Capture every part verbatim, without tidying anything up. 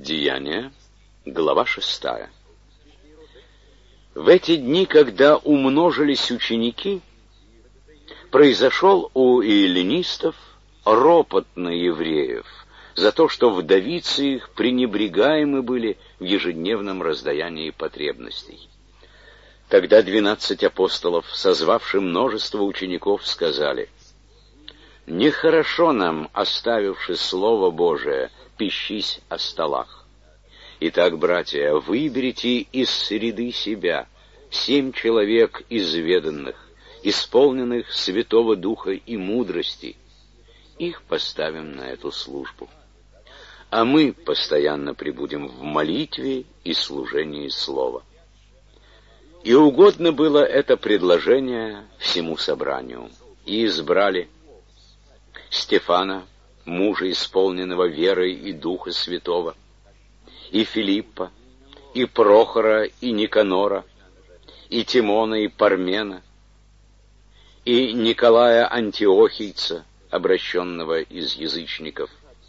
Деяния, глава шестая. В эти дни, когда умножились ученики, произошел у эллинистов ропот на евреев за то, что вдовицы их пренебрегаемы были в ежедневном раздаянии потребностей. Тогда двенадцать апостолов, созвавши множество учеников, сказали: «Нехорошо нам, оставивши Слово Божие, пищись о столах. Итак, братья, выберите из среды себя семь человек изведанных, исполненных Святого Духа и мудрости. Их поставим на эту службу. А мы постоянно пребудем в молитве и служении Слова». И угодно было это предложение всему собранию, и избрали Стефана, мужа, исполненного верой и Духа Святого, и Филиппа, и Прохора, и Никанора, и Тимона, и Пармена, и Николая Антиохийца, обращенного из язычников.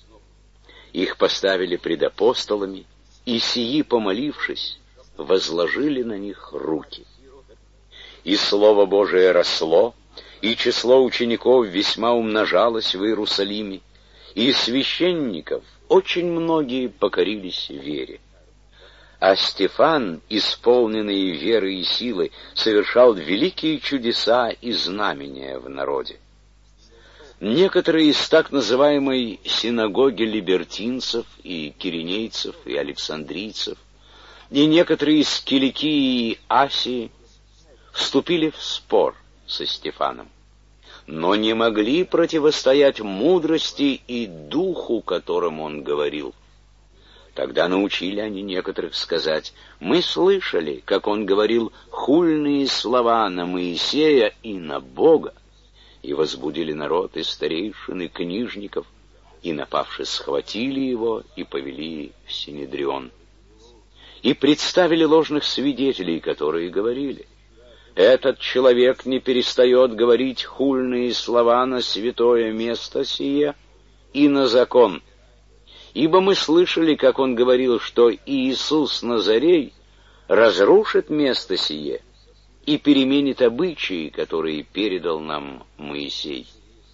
Их поставили пред апостолами, и сии, помолившись, возложили на них руки. И Слово Божие росло, и число учеников весьма умножалось в Иерусалиме, и священников очень многие покорились вере. А Стефан, исполненный веры и силы, совершал великие чудеса и знамения в народе. Некоторые из так называемой синагоги либертинцев и киринейцев и александрийцев, и некоторые из Киликии и Асии вступили в спор со Стефаном, но не могли противостоять мудрости и духу, которым он говорил. Тогда научили они некоторых сказать: «Мы слышали, как он говорил хульные слова на Моисея и на Бога», и возбудили народ и старейшин, и книжников, и, напавши, схватили его и повели в Синедрион. И представили ложных свидетелей, которые говорили: «Этот человек не перестает говорить хульные слова на святое место сие и на закон. Ибо мы слышали, как он говорил, что Иисус Назарей разрушит место сие и переменит обычаи, которые передал нам Моисей».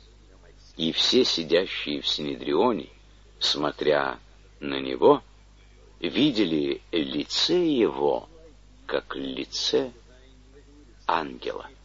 И все сидящие в Синедрионе, смотря на него, видели лице его, как лице ангела.